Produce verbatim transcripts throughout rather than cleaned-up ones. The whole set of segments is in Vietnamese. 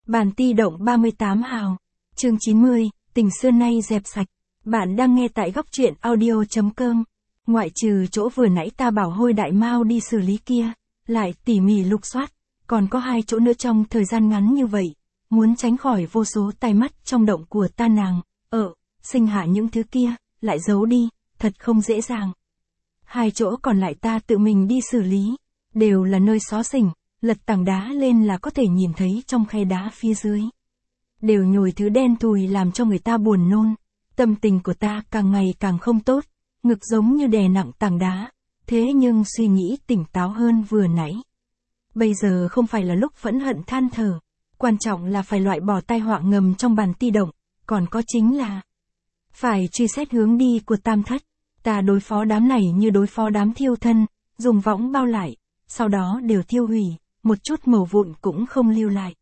Bản ti động ba mươi tám hào. Chương chín mươi, tình xưa nay dẹp sạch. Bạn đang nghe tại góc truyện audio chấm com. Ngoại trừ chỗ vừa nãy ta bảo hôi đại mao đi xử lý kia, lại tỉ mỉ lục soát, còn có hai chỗ nữa trong thời gian ngắn như vậy, muốn tránh khỏi vô số tai mắt trong động của ta nàng, ở, sinh hạ những thứ kia, lại giấu đi, thật không dễ dàng. Hai chỗ còn lại ta tự mình đi xử lý, đều là nơi xó xỉnh, lật tảng đá lên là có thể nhìn thấy trong khe đá phía dưới. Đều nhồi thứ đen thùi làm cho người ta buồn nôn, tâm tình của ta càng ngày càng không tốt, ngực giống như đè nặng tảng đá, thế nhưng suy nghĩ tỉnh táo hơn vừa nãy. Bây giờ không phải là lúc phẫn hận than thở, quan trọng là phải loại bỏ tai họa ngầm trong bản ti động, còn có chính là phải truy xét hướng đi của tam thất. Ta đối phó đám này như đối phó đám thiêu thân, dùng võng bao lại, sau đó đều thiêu hủy, một chút mẩu vụn cũng không lưu lại.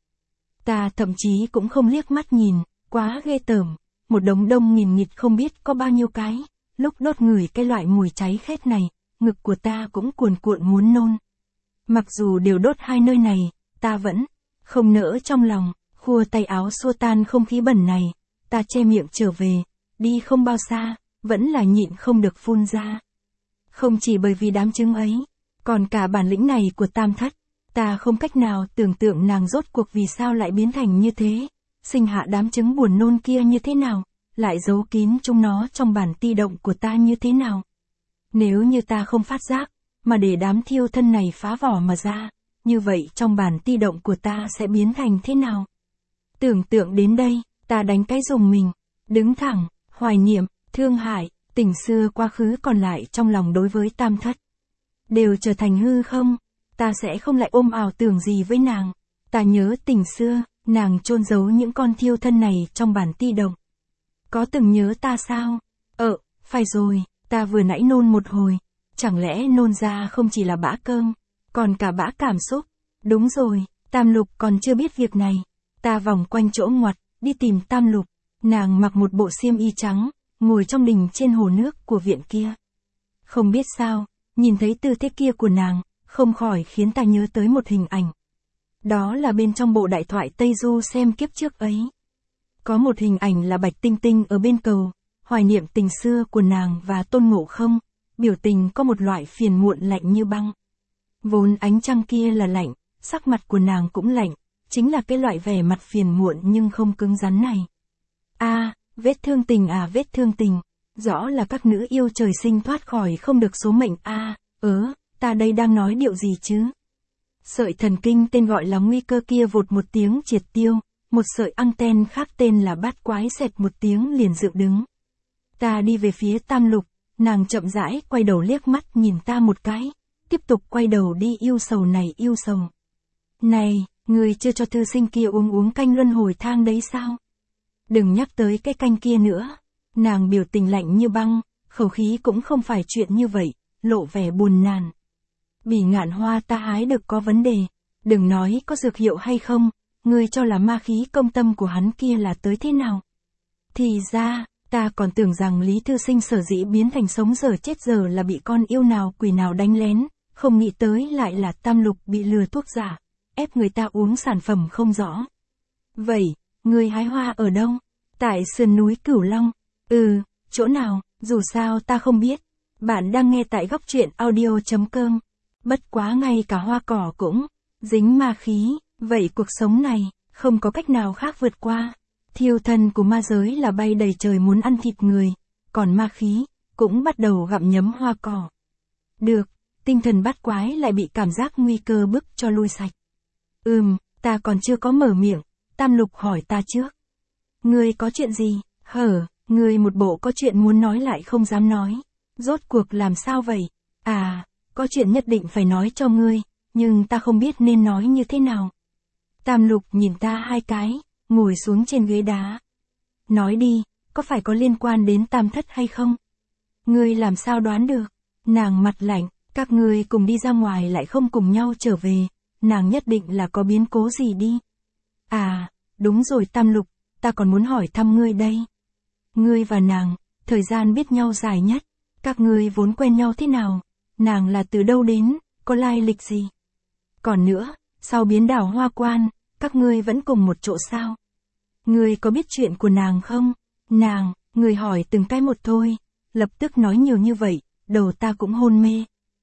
Ta thậm chí cũng không liếc mắt nhìn, quá ghê tởm, một đống đông nghìn nghịt không biết có bao nhiêu cái, lúc đốt ngửi cái loại mùi cháy khét này, ngực của ta cũng cuồn cuộn muốn nôn. Mặc dù đều đốt hai nơi này, ta vẫn không nỡ trong lòng, khua tay áo xua tan không khí bẩn này, ta che miệng trở về, đi không bao xa, vẫn là nhịn không được phun ra. Không chỉ bởi vì đám trứng ấy, còn cả bản lĩnh này của tam thất, ta không cách nào tưởng tượng nàng rốt cuộc vì sao lại biến thành như thế, sinh hạ đám trứng buồn nôn kia như thế nào, lại giấu kín chúng nó trong bản ti động của ta như thế nào. Nếu như ta không phát giác, mà để đám thiêu thân này phá vỏ mà ra, như vậy trong bản ti động của ta sẽ biến thành thế nào? Tưởng tượng đến đây, ta đánh cái rùng mình, đứng thẳng, hoài niệm, thương hại, tình xưa quá khứ còn lại trong lòng đối với tam thất. Đều trở thành hư không, ta sẽ không lại ôm ảo tưởng gì với nàng. Ta nhớ tình xưa, nàng chôn giấu những con thiêu thân này trong bản ti động. Có từng nhớ ta sao? Ờ, phải rồi, ta vừa nãy nôn một hồi. Chẳng lẽ nôn ra không chỉ là bã cơm, còn cả bã cảm xúc? Đúng rồi, Tam Lục còn chưa biết việc này. Ta vòng quanh chỗ ngoặt, đi tìm Tam Lục. Nàng mặc một bộ xiêm y trắng, ngồi trong đình trên hồ nước của viện kia. Không biết sao, nhìn thấy tư thế kia của nàng, không khỏi khiến ta nhớ tới một hình ảnh. Đó là bên trong bộ đại thoại Tây Du xem kiếp trước ấy. Có một hình ảnh là Bạch Tinh Tinh ở bên cầu, hoài niệm tình xưa của nàng và Tôn Ngộ Không, biểu tình có một loại phiền muộn lạnh như băng. Vốn ánh trăng kia là lạnh, sắc mặt của nàng cũng lạnh, chính là cái loại vẻ mặt phiền muộn nhưng không cứng rắn này. A, à, vết thương tình à vết thương tình, rõ là các nữ yêu trời sinh thoát khỏi không được số mệnh a, à, ớ, ta đây đang nói điệu gì chứ? Sợi thần kinh tên gọi là nguy cơ kia vụt một tiếng triệt tiêu, một sợi anten khác tên là bát quái xẹt một tiếng liền dựng đứng. Ta đi về phía Tam Lục, nàng chậm rãi quay đầu liếc mắt nhìn ta một cái, tiếp tục quay đầu đi yêu sầu này yêu sầu. Này, người chưa cho thư sinh kia uống uống canh luân hồi thang đấy sao? Đừng nhắc tới cái canh kia nữa. Nàng biểu tình lạnh như băng, khẩu khí cũng không phải chuyện như vậy, lộ vẻ buồn nàn. Bỉ ngạn hoa ta hái được có vấn đề, đừng nói có dược hiệu hay không, ngươi cho là ma khí công tâm của hắn kia là tới thế nào? Thì ra, ta còn tưởng rằng Lý Thư Sinh sở dĩ biến thành sống giờ chết giờ là bị con yêu nào quỷ nào đánh lén, không nghĩ tới lại là Tam Lục bị lừa thuốc giả, ép người ta uống sản phẩm không rõ. Vậy, ngươi hái hoa ở đâu? Tại sườn núi Cửu Long. Ừ, chỗ nào, dù sao ta không biết. Bạn đang nghe tại góc truyện audio chấm com. Bất quá ngay cả hoa cỏ cũng dính ma khí, vậy cuộc sống này không có cách nào khác vượt qua. Thiêu thân của ma giới là bay đầy trời muốn ăn thịt người, còn ma khí cũng bắt đầu gặm nhấm hoa cỏ. Được, tinh thần bát quái lại bị cảm giác nguy cơ bức cho lui sạch. Ừm, ta còn chưa có mở miệng, Tam Lục hỏi ta trước. Ngươi có chuyện gì? Hở, ngươi một bộ có chuyện muốn nói lại không dám nói. Rốt cuộc làm sao vậy? À, có chuyện nhất định phải nói cho ngươi, nhưng ta không biết nên nói như thế nào. Tam Lục nhìn ta hai cái, ngồi xuống trên ghế đá. Nói đi, có phải có liên quan đến tam thất hay không? Ngươi làm sao đoán được? Nàng mặt lạnh, các ngươi cùng đi ra ngoài lại không cùng nhau trở về, nàng nhất định là có biến cố gì đi. À, đúng rồi Tam Lục, ta còn muốn hỏi thăm ngươi đây. Ngươi và nàng, thời gian biết nhau dài nhất, các ngươi vốn quen nhau thế nào? Nàng là từ đâu đến, có lai lịch gì? Còn nữa, sau biến đảo Hoa Quan, các ngươi vẫn cùng một chỗ sao? Ngươi có biết chuyện của nàng không? Nàng, người hỏi từng cái một thôi, lập tức nói nhiều như vậy, đầu ta cũng hôn mê.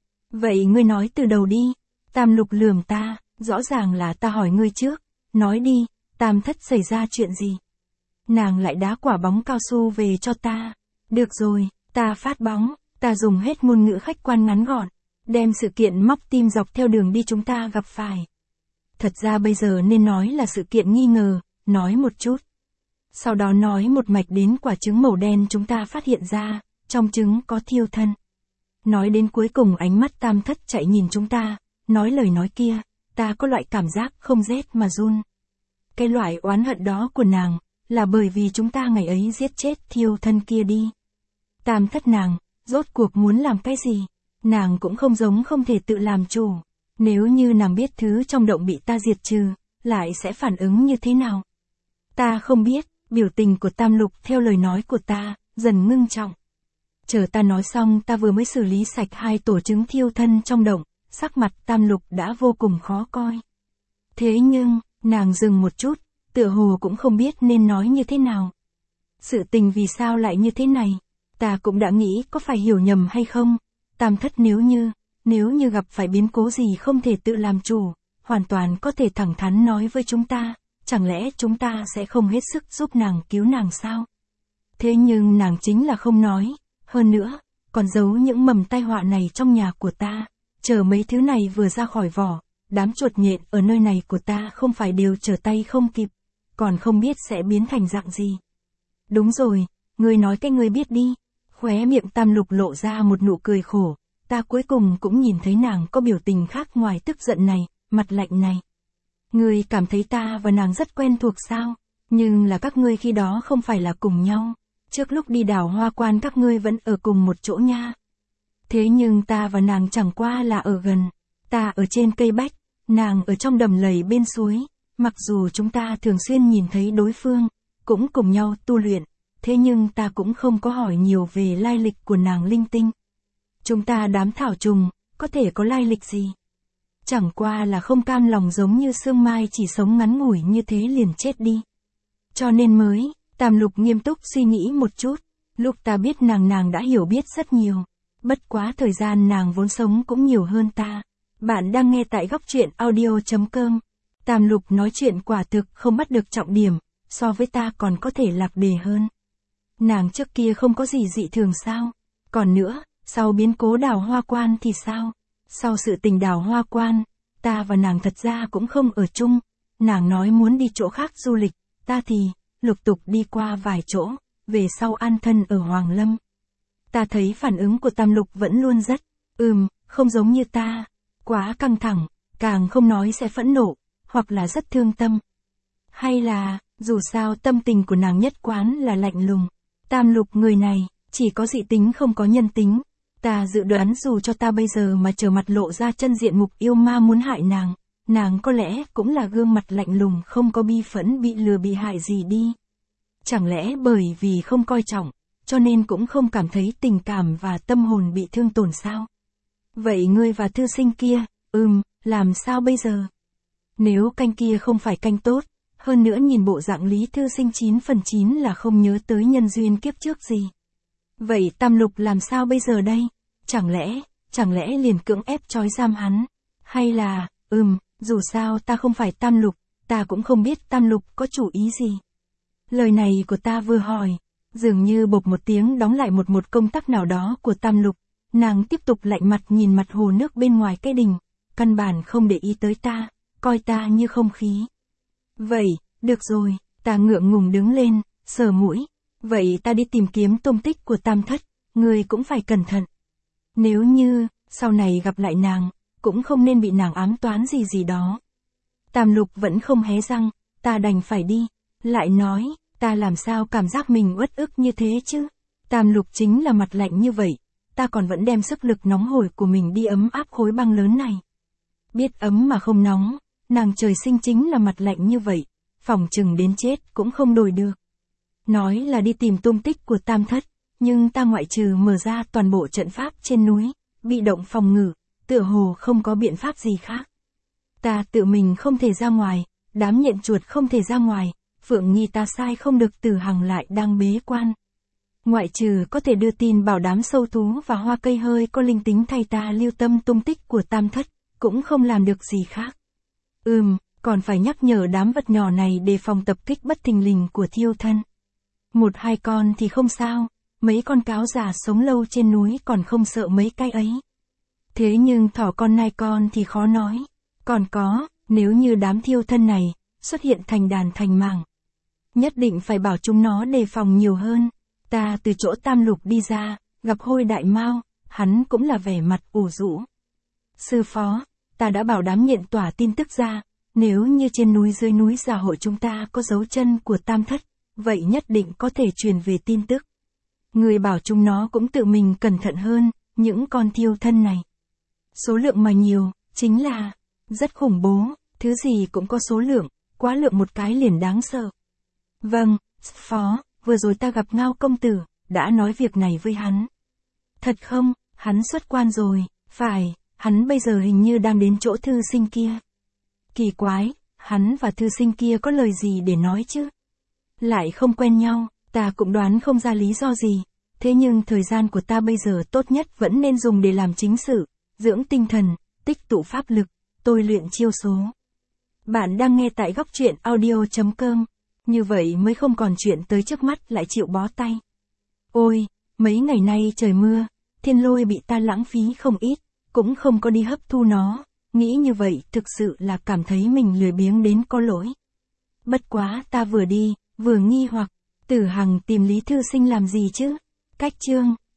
Vậy ngươi nói từ đầu đi. Tam Lục lườm ta, rõ ràng là ta hỏi ngươi trước, nói đi, Tam Thất xảy ra chuyện gì? Nàng lại đá quả bóng cao su về cho ta. Được rồi, ta phát bóng, ta dùng hết ngôn ngữ khách quan ngắn gọn, đem sự kiện móc tim dọc theo đường đi chúng ta gặp phải. Thật ra bây giờ nên nói là sự kiện nghi ngờ, nói một chút. Sau đó nói một mạch đến quả trứng màu đen chúng ta phát hiện ra, trong trứng có thiêu thân. Nói đến cuối cùng ánh mắt Tam Thất chạy nhìn chúng ta, nói lời nói kia, ta có loại cảm giác không rét mà run. Cái loại oán hận đó của nàng, là bởi vì chúng ta ngày ấy giết chết thiêu thân kia đi. Tam Thất nàng, rốt cuộc muốn làm cái gì? Nàng cũng không giống không thể tự làm chủ. Nếu như nàng biết thứ trong động bị ta diệt trừ, lại sẽ phản ứng như thế nào? Ta không biết, biểu tình của Tam Lục theo lời nói của ta, dần ngưng trọng. Chờ ta nói xong ta vừa mới xử lý sạch hai tổ trứng thiêu thân trong động, sắc mặt Tam Lục đã vô cùng khó coi. Thế nhưng, nàng dừng một chút, tựa hồ cũng không biết nên nói như thế nào. Sự tình vì sao lại như thế này? Ta cũng đã nghĩ có phải hiểu nhầm hay không? Tam Thất nếu như, nếu như gặp phải biến cố gì không thể tự làm chủ, hoàn toàn có thể thẳng thắn nói với chúng ta, chẳng lẽ chúng ta sẽ không hết sức giúp nàng cứu nàng sao? Thế nhưng nàng chính là không nói, hơn nữa, còn giấu những mầm tai họa này trong nhà của ta, chờ mấy thứ này vừa ra khỏi vỏ, đám chuột nhện ở nơi này của ta không phải đều trở tay không kịp, còn không biết sẽ biến thành dạng gì. Đúng rồi, ngươi nói cái ngươi biết đi. Khóe miệng Tam Lục lộ ra một nụ cười khổ, ta cuối cùng cũng nhìn thấy nàng có biểu tình khác ngoài tức giận này, mặt lạnh này. Ngươi cảm thấy ta và nàng rất quen thuộc sao? Nhưng là các ngươi khi đó không phải là cùng nhau. Trước lúc đi đảo Hoa Quan các ngươi vẫn ở cùng một chỗ nha. Thế nhưng ta và nàng chẳng qua là ở gần. Ta ở trên cây bách, nàng ở trong đầm lầy bên suối. Mặc dù chúng ta thường xuyên nhìn thấy đối phương, cũng cùng nhau tu luyện. Thế nhưng ta cũng không có hỏi nhiều về lai lịch của nàng linh tinh. Chúng ta đám thảo trùng, có thể có lai lịch gì? Chẳng qua là không cam lòng giống như Sương Mai chỉ sống ngắn ngủi như thế liền chết đi. Cho nên mới, Tam Lục nghiêm túc suy nghĩ một chút, lúc ta biết nàng nàng đã hiểu biết rất nhiều. Bất quá thời gian nàng vốn sống cũng nhiều hơn ta. Bạn đang nghe tại góc truyện audio chấm com. Tam Lục nói chuyện quả thực không bắt được trọng điểm, so với ta còn có thể lạc đề hơn. Nàng trước kia không có gì dị thường sao? Còn nữa, sau biến cố đào Hoa Quan thì sao? Sau sự tình đào Hoa Quan, ta và nàng thật ra cũng không ở chung. Nàng nói muốn đi chỗ khác du lịch, ta thì, lục tục đi qua vài chỗ, về sau an thân ở Hoàng Lâm. Ta thấy phản ứng của Tam Lục vẫn luôn rất, ừm, không giống như ta. Quá căng thẳng, càng không nói sẽ phẫn nộ, hoặc là rất thương tâm. Hay là, dù sao tâm tình của nàng nhất quán là lạnh lùng. Tam Lục người này, chỉ có dị tính không có nhân tính. Ta dự đoán dù cho ta bây giờ mà trở mặt lộ ra chân diện mục yêu ma muốn hại nàng, nàng có lẽ cũng là gương mặt lạnh lùng không có bi phẫn bị lừa bị hại gì đi. Chẳng lẽ bởi vì không coi trọng, cho nên cũng không cảm thấy tình cảm và tâm hồn bị thương tổn sao? Vậy ngươi và thư sinh kia, ừm, làm sao bây giờ? Nếu canh kia không phải canh tốt, hơn nữa nhìn bộ dạng Lý thư sinh chín phần chín là không nhớ tới nhân duyên kiếp trước gì. Vậy Tam Lục làm sao bây giờ đây? Chẳng lẽ, chẳng lẽ liền cưỡng ép trói giam hắn? Hay là, ừm, dù sao ta không phải Tam Lục, ta cũng không biết Tam Lục có chủ ý gì. Lời này của ta vừa hỏi, dường như bộp một tiếng đóng lại một một công tắc nào đó của Tam Lục, nàng tiếp tục lạnh mặt nhìn mặt hồ nước bên ngoài cái đình, căn bản không để ý tới ta, coi ta như không khí. Vậy, được rồi, ta ngượng ngùng đứng lên, sờ mũi. Vậy ta đi tìm kiếm tung tích của Tam Thất, ngươi cũng phải cẩn thận. Nếu như, sau này gặp lại nàng, cũng không nên bị nàng ám toán gì gì đó. Tam Lục vẫn không hé răng, ta đành phải đi. Lại nói, ta làm sao cảm giác mình uất ức như thế chứ? Tam Lục chính là mặt lạnh như vậy, ta còn vẫn đem sức lực nóng hổi của mình đi ấm áp khối băng lớn này. Biết ấm mà không nóng, nàng trời sinh chính là mặt lạnh như vậy, phỏng chừng đến chết cũng không đổi được. Nói là đi tìm tung tích của Tam Thất, nhưng ta ngoại trừ mở ra toàn bộ trận pháp trên núi, bị động phòng ngự, tựa hồ không có biện pháp gì khác. Ta tự mình không thể ra ngoài, đám nhện chuột không thể ra ngoài, Phượng Nghi ta sai không được, Tử Hằng lại đang bế quan. Ngoại trừ có thể đưa tin bảo đám sâu thú và hoa cây hơi có linh tính thay ta lưu tâm tung tích của Tam Thất, cũng không làm được gì khác. Ừm, còn phải nhắc nhở đám vật nhỏ này đề phòng tập kích bất thình lình của thiêu thân. Một hai con thì không sao, mấy con cáo già sống lâu trên núi còn không sợ mấy cái ấy. Thế nhưng thỏ con nai con thì khó nói. Còn có, nếu như đám thiêu thân này xuất hiện thành đàn thành mảng, nhất định phải bảo chúng nó đề phòng nhiều hơn. Ta từ chỗ Tam Lục đi ra, gặp Hôi Đại Mao, hắn cũng là vẻ mặt ủ rũ. Sư phó, ta đã bảo đám nhện tỏa tin tức ra, nếu như trên núi dưới núi Giả Hội chúng ta có dấu chân của Tam Thất, vậy nhất định có thể truyền về tin tức. Người bảo chúng nó cũng tự mình cẩn thận hơn, những con thiêu thân này. Số lượng mà nhiều, chính là rất khủng bố, thứ gì cũng có số lượng, quá lượng một cái liền đáng sợ. Vâng, phó, vừa rồi ta gặp Ngao công tử, đã nói việc này với hắn. Thật không, hắn xuất quan rồi, phải, hắn bây giờ hình như đang đến chỗ thư sinh kia. Kỳ quái, hắn và thư sinh kia có lời gì để nói chứ? Lại không quen nhau, ta cũng đoán không ra lý do gì, thế nhưng thời gian của ta bây giờ tốt nhất vẫn nên dùng để làm chính sự, dưỡng tinh thần, tích tụ pháp lực, tôi luyện chiêu số. Bạn đang nghe tại góc truyện audio chấm com, như vậy mới không còn chuyện tới trước mắt lại chịu bó tay. Ôi, mấy ngày nay trời mưa, thiên lôi bị ta lãng phí không ít, cũng không có đi hấp thu nó, nghĩ như vậy thực sự là cảm thấy mình lười biếng đến có lỗi. Bất quá ta vừa đi, vừa nghi hoặc, Tử Hằng tìm Lý Thư Sinh làm gì chứ? Cách chương,